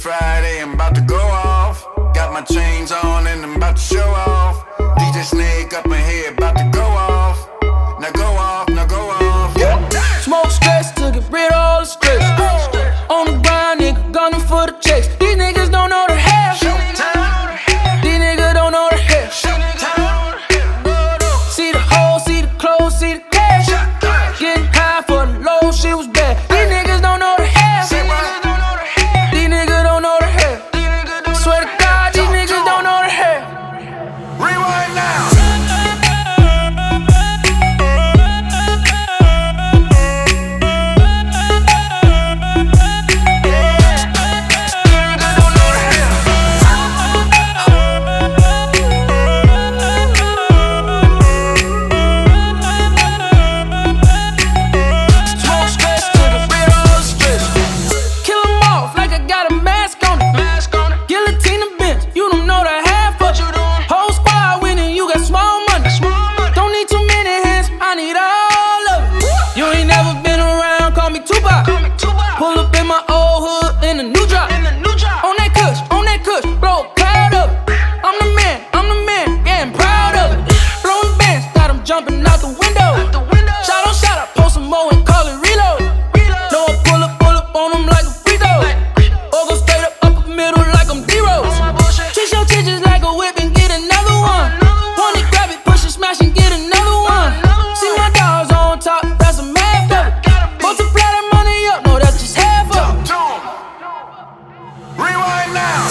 Friday, I'm about to go off. Got my chains on and I'm about to show off. DJ Snake up in here, about to go off. Now go off, now go off. Yeah. Smoke stress to get rid of all the stress. On the grind, nigga, gunning for the chase. These niggas don't know the half. These niggas don't know the half. See the hoes, see the clothes, see the cash. Getting high for the low, shit was bad. These niggas don't know the half. These niggas don't know the half. Swear to God, these niggas don't know the half. Rewind now. Pull up in my old hood in a new drop. On that kush, blow a cloud up. I'm the man, yeah, I'm proud of it. Blowing bands, got them jumping out the window. Shot on shot, I post some more and call it reload. No, I pull up on them like a free throw. Or go straight up the middle like I'm D-Rose. Twist your titties like a whip and get another one. Want it, grab it, push it, smash and get another one. See my dogs on top, that's a math of it. Multiply that money up, no, that's just half of it. Rewind now.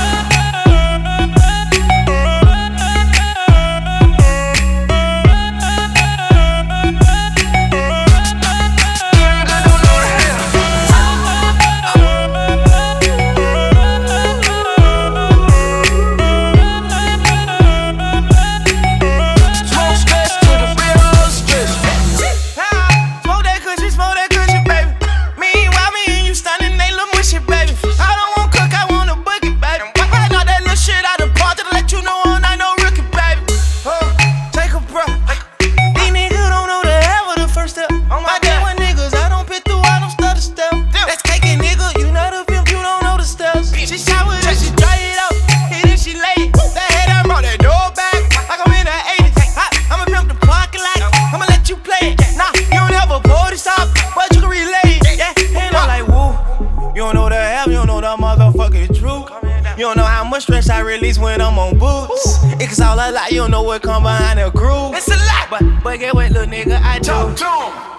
You don't know how much stress I release when I'm on boots. It's all a lie, you don't know what come behind the groove. It's a lie, but get what, little nigga, I do.